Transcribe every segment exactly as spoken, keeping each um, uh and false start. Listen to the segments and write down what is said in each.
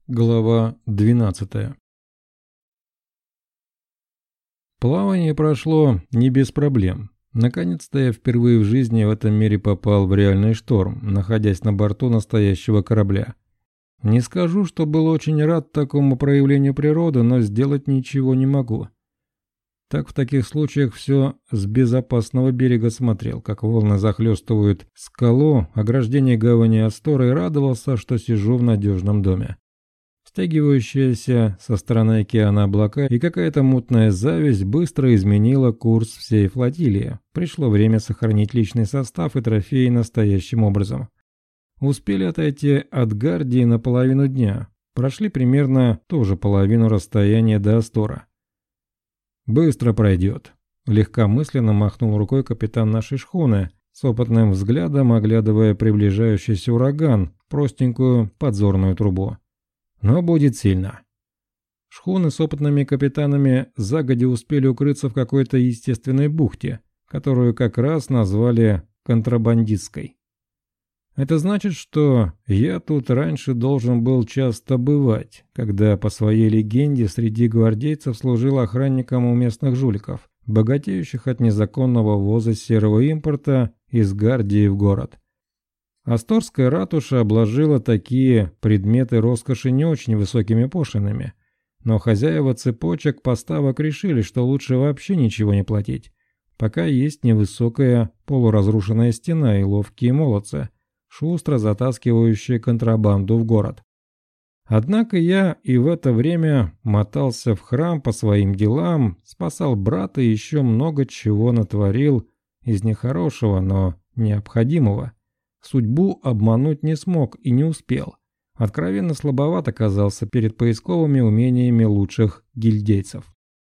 Глава двенадцатая. Плавание прошло не без проблем. Наконец-то я впервые в жизни в этом мире попал в реальный шторм, находясь на борту настоящего корабля. Не скажу, что был очень рад такому проявлению природы, но сделать ничего не могу. Так в таких случаях все с безопасного берега смотрел, как волны захлестывают скалу, ограждение гавани Астора, и радовался, что сижу в надежном доме. Стягивающаяся со стороны океана облака и какая-то мутная зависть быстро изменила курс всей флотилии. Пришло время сохранить личный состав и трофеи настоящим образом. Успели отойти от Гардии на половину дня. Прошли примерно ту же половину расстояния до Астора. «Быстро пройдет», — легкомысленно махнул рукой капитан нашей шхуны, с опытным взглядом оглядывая приближающийся ураган в простенькую подзорную трубу. Но будет сильно. Шхуны с опытными капитанами загодя успели укрыться в какой-то естественной бухте, которую как раз назвали контрабандистской. Это значит, что я тут раньше должен был часто бывать, когда по своей легенде среди гвардейцев служил охранником у местных жуликов, богатеющих от незаконного ввоза серого импорта из Гардии в город. Асторская ратуша обложила такие предметы роскоши не очень высокими пошлинами, но хозяева цепочек поставок решили, что лучше вообще ничего не платить, пока есть невысокая полуразрушенная стена и ловкие молодцы, шустро затаскивающие контрабанду в город. Однако я и в это время мотался в храм по своим делам, спасал брата и еще много чего натворил из нехорошего, но необходимого. Судьбу обмануть не смог и не успел. Откровенно слабоват оказался перед поисковыми умениями лучших гильдейцев.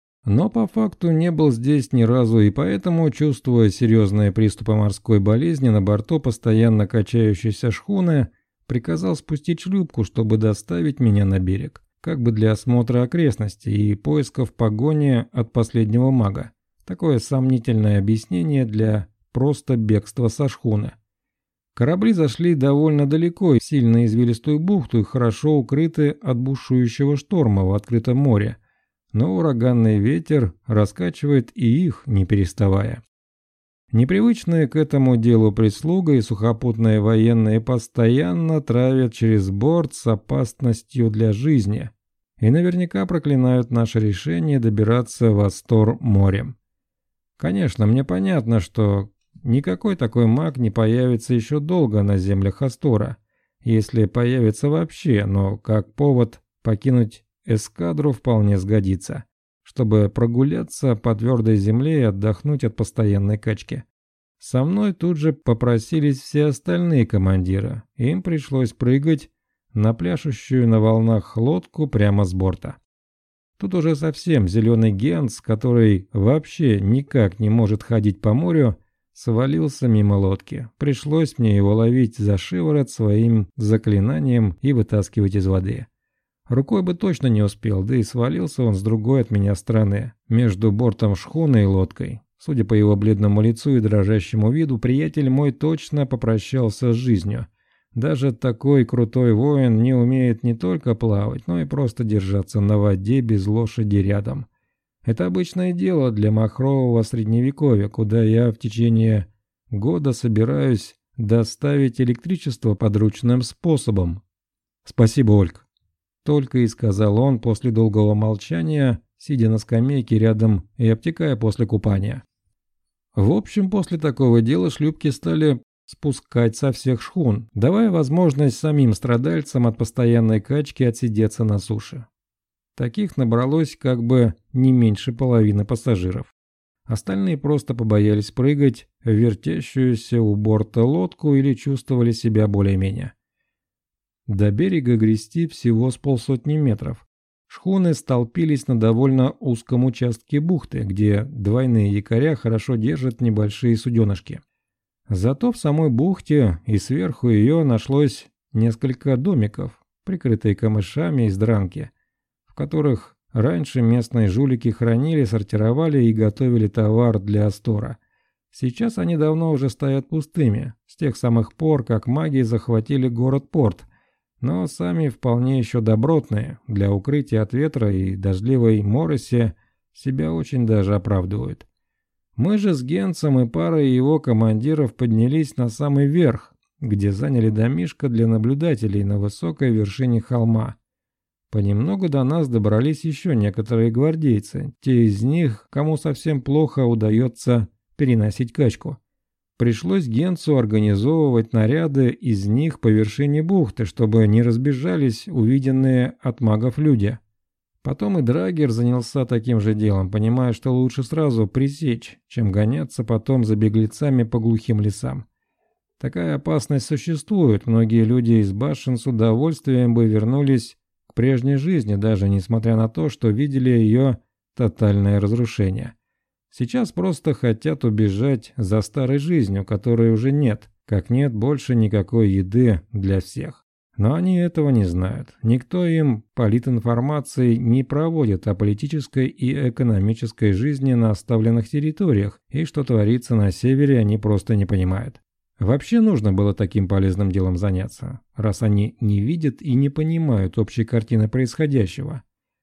Но по факту не был здесь ни разу, и поэтому, чувствуя серьезные приступы морской болезни на борту постоянно качающейся шхуны, приказал спустить шлюпку, чтобы доставить меня на берег, как бы для осмотра окрестностей и поисков погони от последнего мага. Такое сомнительное объяснение для просто бегства со шхуны. Корабли зашли довольно далеко, в сильно извилистую бухту и хорошо укрыты от бушующего шторма в открытом море, но ураганный ветер раскачивает и их, не переставая. Непривычные к этому делу прислуга и сухопутные военные постоянно травят через борт с опасностью для жизни и наверняка проклинают наше решение добираться в Астор морем. Конечно, мне понятно, что никакой такой маг не появится еще долго на землях Астора, если появится вообще, но как повод покинуть эскадру вполне сгодится, чтобы прогуляться по твердой земле и отдохнуть от постоянной качки. Со мной тут же попросились все остальные командиры, им пришлось прыгать на пляшущую на волнах лодку прямо с борта. Тут уже совсем зеленый Генс, который вообще никак не может ходить по морю, свалился мимо лодки. Пришлось мне его ловить за шиворот своим заклинанием и вытаскивать из воды. Рукой бы точно не успел, да и свалился он с другой от меня стороны, между бортом шхуны и лодкой. Судя по его бледному лицу и дрожащему виду, приятель мой точно попрощался с жизнью. Даже такой крутой воин не умеет не только плавать, но и просто держаться на воде без лошади рядом. Это обычное дело для махрового средневековья, куда я в течение года собираюсь доставить электричество подручным способом. «Спасибо, Ольг», — только и сказал он после долгого молчания, сидя на скамейке рядом и обтекая после купания. В общем, после такого дела шлюпки стали спускать со всех шхун, давая возможность самим страдальцам от постоянной качки отсидеться на суше. Таких набралось как бы не меньше половины пассажиров. Остальные просто побоялись прыгать в вертящуюся у борта лодку или чувствовали себя более-менее. До берега грести всего с полсотни метров. Шхуны столпились на довольно узком участке бухты, где двойные якоря хорошо держат небольшие суденышки. Зато в самой бухте и сверху ее нашлось несколько домиков, прикрытые камышами из дранки, в которых раньше местные жулики хранили, сортировали и готовили товар для Астора. Сейчас они давно уже стоят пустыми, с тех самых пор, как маги захватили город-порт, но сами вполне еще добротные, для укрытия от ветра и дождливой мороси себя очень даже оправдывают. Мы же с Генцем и парой его командиров поднялись на самый верх, где заняли домишко для наблюдателей на высокой вершине холма. Понемногу до нас добрались еще некоторые гвардейцы, те из них, кому совсем плохо удается переносить качку. Пришлось Генцу организовывать наряды из них по вершине бухты, чтобы не разбежались увиденные от магов люди. Потом и Драгер занялся таким же делом, понимая, что лучше сразу пресечь, чем гоняться потом за беглецами по глухим лесам. Такая опасность существует, многие люди из башен с удовольствием бы вернулись к прежней жизни, даже несмотря на то, что видели ее тотальное разрушение. Сейчас просто хотят убежать за старой жизнью, которой уже нет, как нет больше никакой еды для всех. Но они этого не знают. Никто им политинформации не проводит о политической и экономической жизни на оставленных территориях, и что творится на севере, они просто не понимают. Вообще нужно было таким полезным делом заняться, раз они не видят и не понимают общей картины происходящего.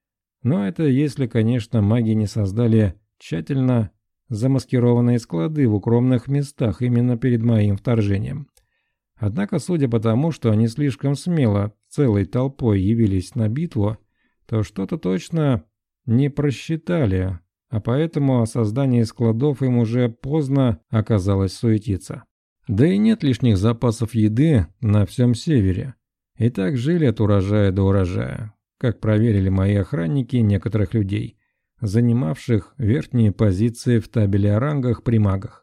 Но это если, конечно, маги не создали тщательно замаскированные склады в укромных местах именно перед моим вторжением. Однако, судя по тому, что они слишком смело целой толпой явились на битву, то что-то точно не просчитали, а поэтому о создании складов им уже поздно оказалось суетиться. Да и нет лишних запасов еды на всем севере. И так жили от урожая до урожая, как проверили мои охранники некоторых людей, занимавших верхние позиции в табеле о рангах при магах.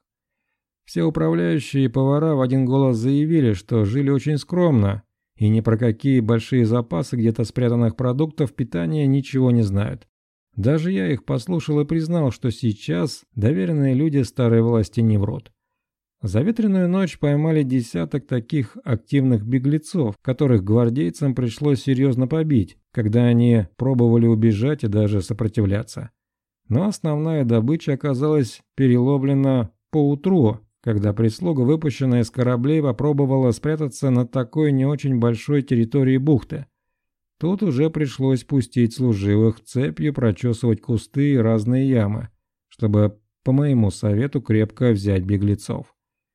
Все управляющие и повара в один голос заявили, что жили очень скромно и ни про какие большие запасы где-то спрятанных продуктов питания ничего не знают. Даже я их послушал и признал, что сейчас доверенные люди старой власти не врут. За ветреную ночь поймали десяток таких активных беглецов, которых гвардейцам пришлось серьезно побить, когда они пробовали убежать и даже сопротивляться. Но основная добыча оказалась переловлена поутру, когда прислуга, выпущенная с кораблей, попробовала спрятаться на такой не очень большой территории бухты. Тут уже пришлось пустить служивых цепью прочесывать кусты и разные ямы, чтобы, по моему совету, крепко взять беглецов.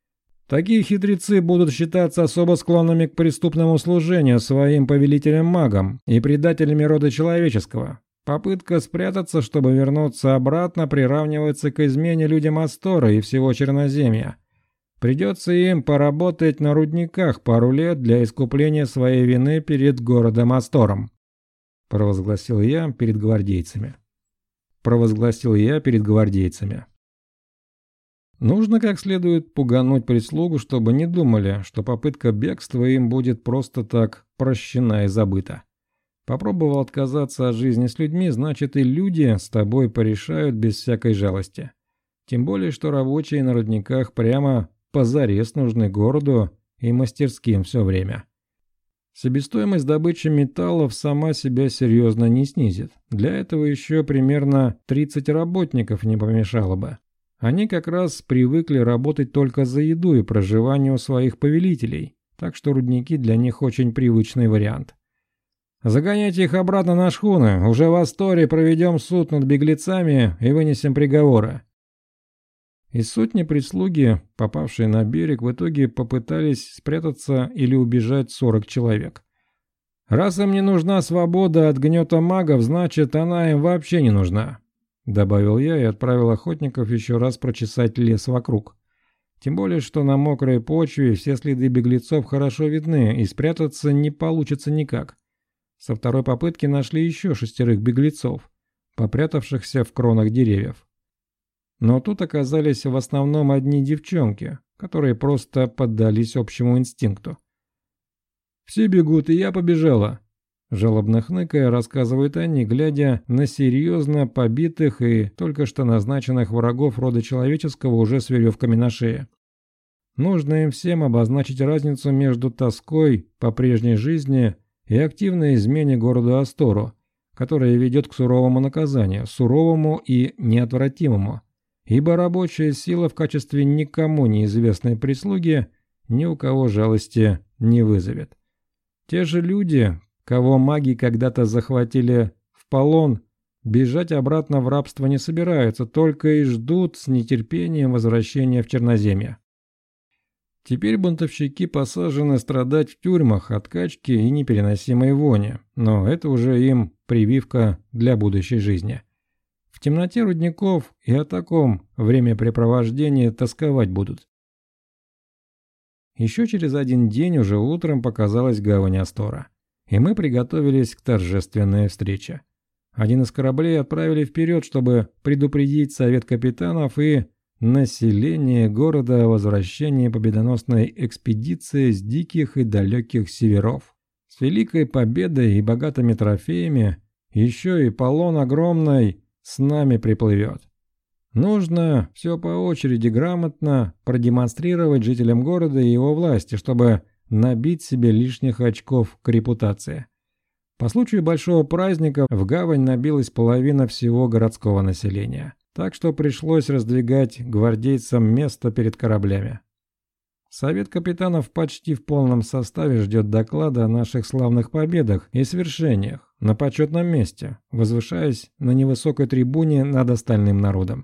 Такие хитрецы будут считаться особо склонными к преступному служению своим повелителям-магам и предателями рода человеческого. Попытка спрятаться, чтобы вернуться обратно, приравнивается к измене людям Астора и всего Черноземья. Придется им поработать на рудниках пару лет для искупления своей вины перед городом Астором. Провозгласил я перед гвардейцами. Провозгласил я перед гвардейцами. Нужно как следует пугануть прислугу, чтобы не думали, что попытка бегства им будет просто так прощена и забыта. Попробовал отказаться от жизни с людьми, значит и люди с тобой порешают без всякой жалости. Тем более, что рабочие на рудниках прямо позарез нужны городу и мастерским все время. Себестоимость добычи металлов сама себя серьезно не снизит. Для этого еще примерно тридцать работников не помешало бы. Они как раз привыкли работать только за еду и проживание у своих повелителей, так что рудники для них очень привычный вариант. Загоняйте их обратно на шхуны, уже в Асторе проведем суд над беглецами и вынесем приговоры. Из сотни прислуги, попавшие на берег, в итоге попытались спрятаться или убежать сорок человек. Раз им не нужна свобода от гнета магов, значит, она им вообще не нужна. Добавил я и отправил охотников еще раз прочесать лес вокруг. Тем более, что на мокрой почве все следы беглецов хорошо видны, и спрятаться не получится никак. Со второй попытки нашли еще шестерых беглецов, попрятавшихся в кронах деревьев. Но тут оказались в основном одни девчонки, которые просто поддались общему инстинкту. «Все бегут, и я побежала», — жалобно хныкая рассказывают они, глядя на серьезно побитых и только что назначенных врагов рода человеческого уже с веревками на шее. Нужно им всем обозначить разницу между тоской по прежней жизни и активной измене городу Астору, которая ведет к суровому наказанию, суровому и неотвратимому, ибо рабочая сила в качестве никому неизвестной прислуги ни у кого жалости не вызовет. Те же люди, кого маги когда-то захватили в полон, бежать обратно в рабство не собираются, только и ждут с нетерпением возвращения в Черноземье. Теперь бунтовщики посажены страдать в тюрьмах от качки и непереносимой вони, но это уже им прививка для будущей жизни. В темноте рудников и о таком времяпрепровождении тосковать будут. Еще через один день уже утром показалась гавань Астора, и мы приготовились к торжественной встрече. Один из кораблей отправили вперед, чтобы предупредить совет капитанов и население города о возвращении победоносной экспедиции с диких и далеких северов. С великой победой и богатыми трофеями еще и полон огромный с нами приплывет. Нужно все по очереди грамотно продемонстрировать жителям города и его власти, чтобы набить себе лишних очков к репутации. По случаю большого праздника в гавань набилась половина всего городского населения, так что пришлось раздвигать гвардейцам место перед кораблями. Совет капитанов почти в полном составе ждет доклада о наших славных победах и свершениях на почетном месте, возвышаясь на невысокой трибуне над остальным народом.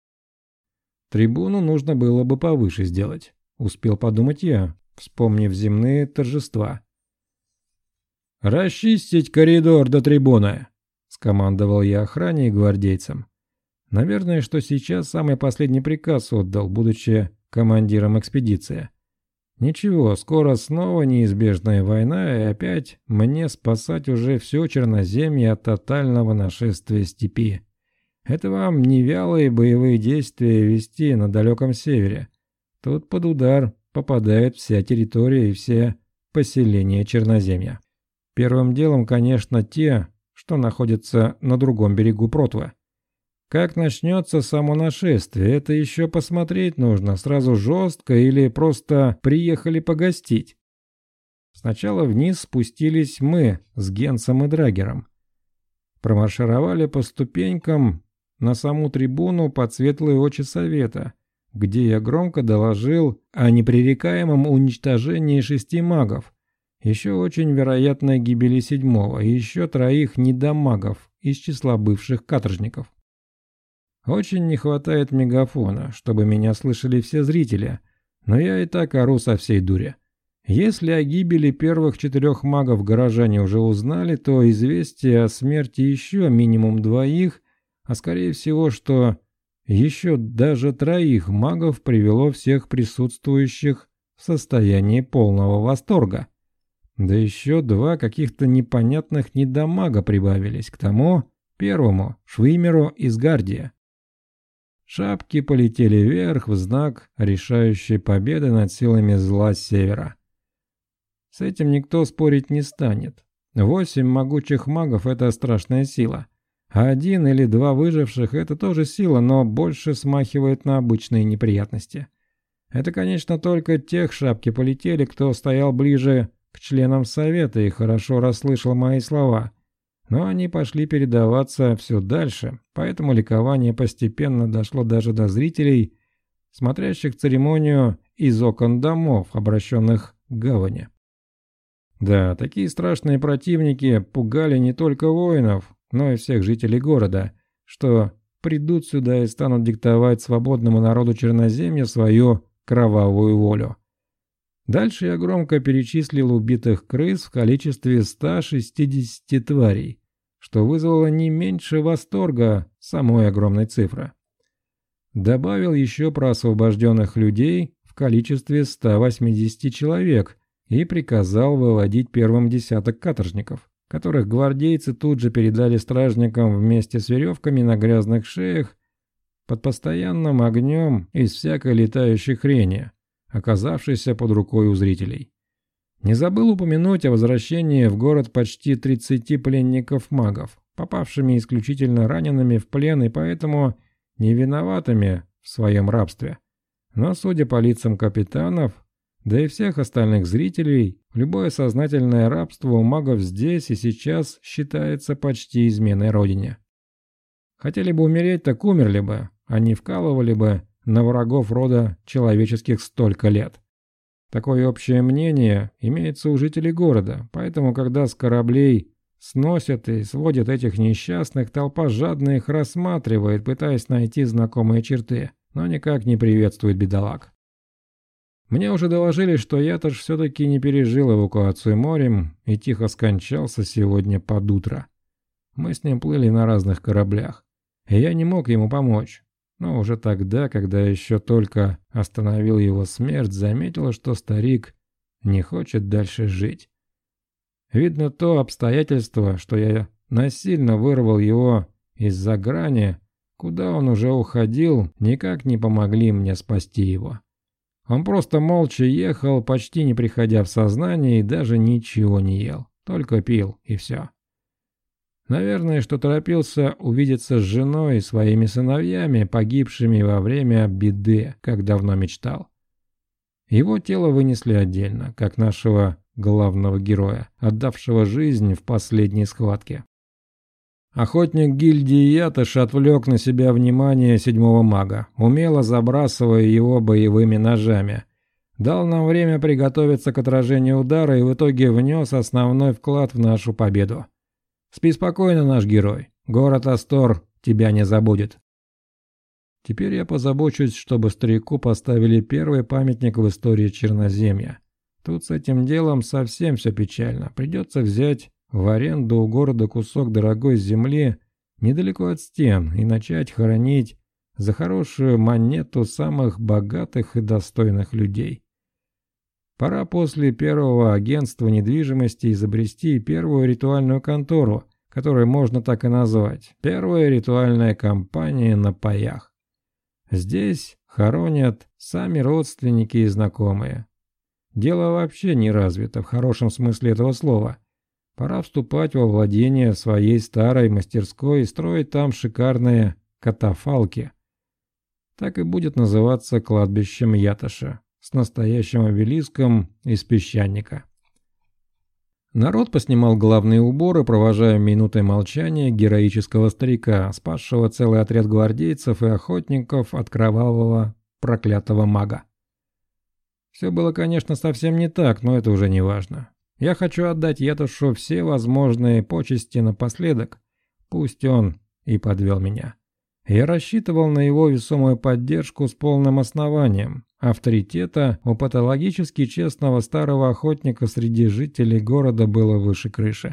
Трибуну нужно было бы повыше сделать, успел подумать я, вспомнив земные торжества. «Расчистить коридор до трибуны!» – скомандовал я охране и гвардейцам. Наверное, что сейчас самый последний приказ отдал, будучи командиром экспедиции. Ничего, скоро снова неизбежная война, и опять мне спасать уже все Черноземье от тотального нашествия степи. Это вам не вялые боевые действия вести на далеком севере. Тут под удар попадает вся территория и все поселения Черноземья. Первым делом, конечно, те, что находятся на другом берегу Протвы. Как начнется само нашествие, это еще посмотреть нужно, сразу жестко или просто приехали погостить. Сначала вниз спустились мы с Генсом и Драгером. Промаршировали по ступенькам на саму трибуну под светлые очи совета, где я громко доложил о непререкаемом уничтожении шести магов, еще очень вероятной гибели седьмого и еще троих недомагов из числа бывших каторжников. Очень не хватает мегафона, чтобы меня слышали все зрители, но я и так ору со всей дури. Если о гибели первых четырех магов горожане уже узнали, то известие о смерти еще минимум двоих, а скорее всего, что еще даже троих магов привело всех присутствующих в состояние полного восторга. Да еще два каких-то непонятных недомага прибавились к тому первому, Швимеру из Гардия. Шапки полетели вверх в знак решающей победы над силами зла с севера. С этим никто спорить не станет. Восемь могучих магов – это страшная сила. А один или два выживших – это тоже сила, но больше смахивает на обычные неприятности. Это, конечно, только тех шапки полетели, кто стоял ближе к членам совета и хорошо расслышал мои слова. Но они пошли передаваться все дальше, поэтому ликование постепенно дошло даже до зрителей, смотрящих церемонию из окон домов, обращенных к гавани. Да, такие страшные противники пугали не только воинов, но и всех жителей города, что придут сюда и станут диктовать свободному народу Черноземья свою кровавую волю. Дальше я громко перечислил убитых крыс в количестве ста шестидесяти тварей, что вызвало не меньше восторга самой огромной цифры. Добавил еще про освобожденных людей в количестве ста восьмидесяти человек и приказал выводить первым десяток каторжников, которых гвардейцы тут же передали стражникам вместе с веревками на грязных шеях под постоянным огнем из всякой летающей хрени, оказавшейся под рукой у зрителей. Не забыл упомянуть о возвращении в город почти тридцати пленников-магов, попавшими исключительно ранеными в плен и поэтому не виноватыми в своем рабстве. Но, судя по лицам капитанов, да и всех остальных зрителей, любое сознательное рабство у магов здесь и сейчас считается почти изменой родине. Хотели бы умереть, так умерли бы, а не вкалывали бы на врагов рода человеческих столько лет. Такое общее мнение имеется у жителей города, поэтому когда с кораблей сносят и сводят этих несчастных, толпа жадно их рассматривает, пытаясь найти знакомые черты, но никак не приветствует бедолаг. Мне уже доложили, что Ятош все-таки не пережил эвакуацию морем и тихо скончался сегодня под утро. Мы с ним плыли на разных кораблях, и я не мог ему помочь. Но уже тогда, когда еще только остановил его смерть, заметил, что старик не хочет дальше жить. Видно, то обстоятельство, что я насильно вырвал его из-за грани, куда он уже уходил, никак не помогли мне спасти его. Он просто молча ехал, почти не приходя в сознание, и даже ничего не ел, только пил, и все. Наверное, что торопился увидеться с женой и своими сыновьями, погибшими во время беды, как давно мечтал. Его тело вынесли отдельно, как нашего главного героя, отдавшего жизнь в последней схватке. Охотник гильдии Ятош отвлек на себя внимание седьмого мага, умело забрасывая его боевыми ножами. Дал нам время приготовиться к отражению удара и в итоге внес основной вклад в нашу победу. Спи спокойно, наш герой. Город Астор тебя не забудет. Теперь я позабочусь, чтобы старику поставили первый памятник в истории Черноземья. Тут с этим делом совсем все печально. Придется взять в аренду у города кусок дорогой земли недалеко от стен и начать хоронить за хорошую монету самых богатых и достойных людей. Пора после первого агентства недвижимости изобрести первую ритуальную контору, которую можно так и назвать. Первая ритуальная компания на паях. Здесь хоронят сами родственники и знакомые. Дело вообще не развито в хорошем смысле этого слова. Пора вступать во владение своей старой мастерской и строить там шикарные катафалки. Так и будет называться кладбищем Ятоша, с настоящим обелиском из песчаника. Народ поснимал главные уборы, провожая минутой молчания героического старика, спасшего целый отряд гвардейцев и охотников от кровавого проклятого мага. Все было, конечно, совсем не так, но это уже не важно. Я хочу отдать Ятошу все возможные почести напоследок, пусть он и подвел меня. Я рассчитывал на его весомую поддержку с полным основанием. Авторитета у патологически честного старого охотника среди жителей города было выше крыши.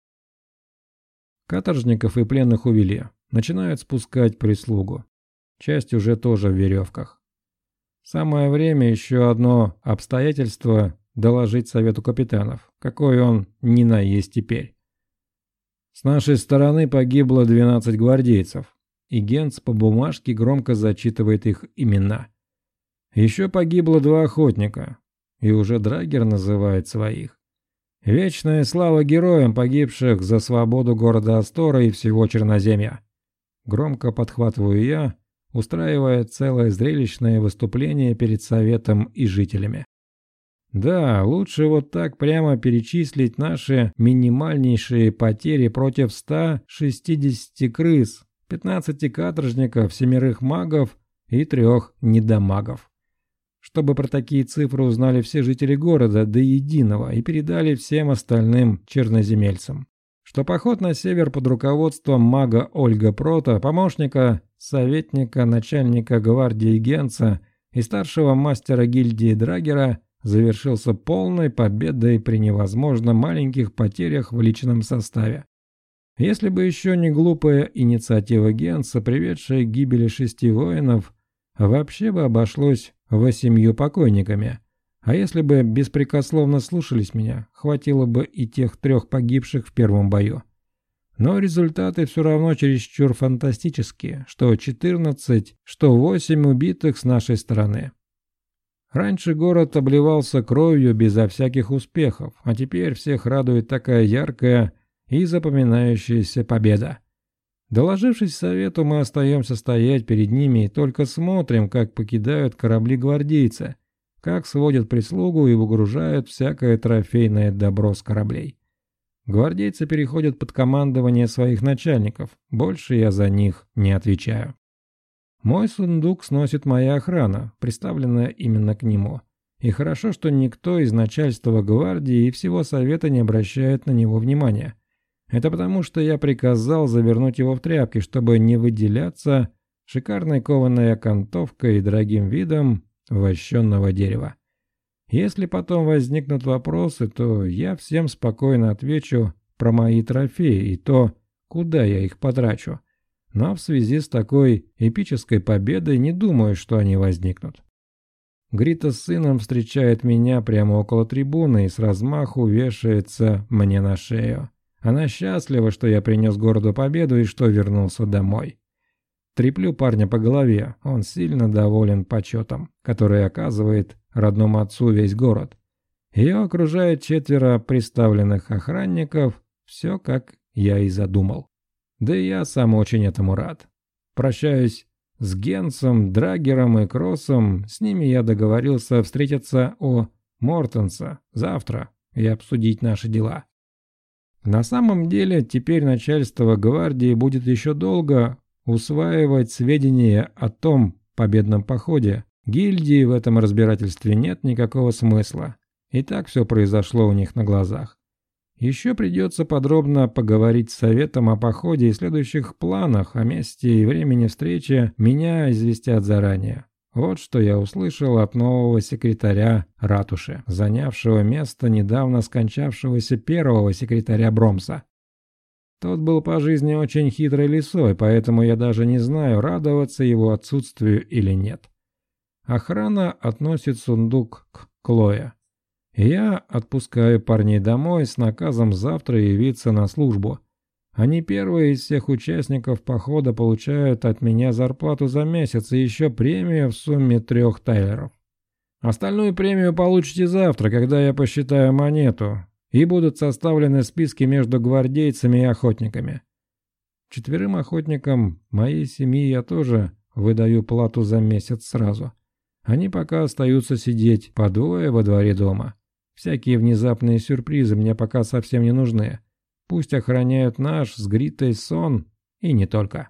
Каторжников и пленных увели. Начинают спускать прислугу. Часть уже тоже в веревках. Самое время еще одно обстоятельство доложить совету капитанов, какой он ни на есть теперь. С нашей стороны погибло двенадцать гвардейцев, и Генц по бумажке громко зачитывает их имена. Еще погибло два охотника, и уже Драгер называет своих. Вечная слава героям, погибших за свободу города Астора и всего Черноземья. Громко подхватываю я, устраивая целое зрелищное выступление перед советом и жителями. Да, лучше вот так прямо перечислить наши минимальнейшие потери против ста шестидесяти крыс, пятнадцати каторжников, семерых магов и трех недомагов. Чтобы про такие цифры узнали все жители города до единого и передали всем остальным черноземельцам. Что поход на север под руководством мага Ольга Прота, помощника, советника, начальника гвардии Генца и старшего мастера гильдии Драгера завершился полной победой при невозможно маленьких потерях в личном составе. Если бы еще не глупая инициатива Генца, приведшая к гибели шести воинов, вообще бы обошлось восемью покойниками. А если бы беспрекословно слушались меня, хватило бы и тех трех погибших в первом бою. Но результаты все равно чересчур фантастические, что четырнадцать, что восемь убитых с нашей стороны. Раньше город обливался кровью безо всяких успехов, а теперь всех радует такая яркая и запоминающаяся победа. Доложившись совету, мы остаемся стоять перед ними и только смотрим, как покидают корабли гвардейцы, как сводят прислугу и выгружают всякое трофейное добро с кораблей. Гвардейцы переходят под командование своих начальников, больше я за них не отвечаю. Мой сундук сносит моя охрана, приставленная именно к нему. И хорошо, что никто из начальства гвардии и всего совета не обращает на него внимания. Это потому, что я приказал завернуть его в тряпки, чтобы не выделяться шикарной кованой окантовкой и дорогим видом вощенного дерева. Если потом возникнут вопросы, то я всем спокойно отвечу про мои трофеи и то, куда я их потрачу. Но в связи с такой эпической победой не думаю, что они возникнут. Грита с сыном встречает меня прямо около трибуны и с размаху вешается мне на шею. Она счастлива, что я принес городу победу и что вернулся домой. Треплю парня по голове, он сильно доволен почетом, который оказывает родному отцу весь город. Ее окружает четверо представленных охранников, все как я и задумал. Да и я сам очень этому рад. Прощаюсь с Генсом, Драгером и Кроссом, с ними я договорился встретиться у Мортенса завтра и обсудить наши дела. На самом деле, теперь начальство гвардии будет еще долго усваивать сведения о том победном походе. Гильдии в этом разбирательстве нет никакого смысла. И так все произошло у них на глазах. Еще придется подробно поговорить с советом о походе и следующих планах, о месте и времени встречи меня известят заранее. Вот что я услышал от нового секретаря ратуши, занявшего место недавно скончавшегося первого секретаря Бромса. Тот был по жизни очень хитрой лисой, поэтому я даже не знаю, радоваться его отсутствию или нет. Охрана относит сундук к Клое. Я отпускаю парней домой с наказом завтра явиться на службу. Они первые из всех участников похода получают от меня зарплату за месяц и еще премию в сумме трех тайлеров. Остальную премию получите завтра, когда я посчитаю монету, и будут составлены списки между гвардейцами и охотниками. Четверым охотникам моей семьи я тоже выдаю плату за месяц сразу. Они пока остаются сидеть по двое во дворе дома. Всякие внезапные сюрпризы мне пока совсем не нужны. Пусть охраняют наш с Гритой сон, и не только.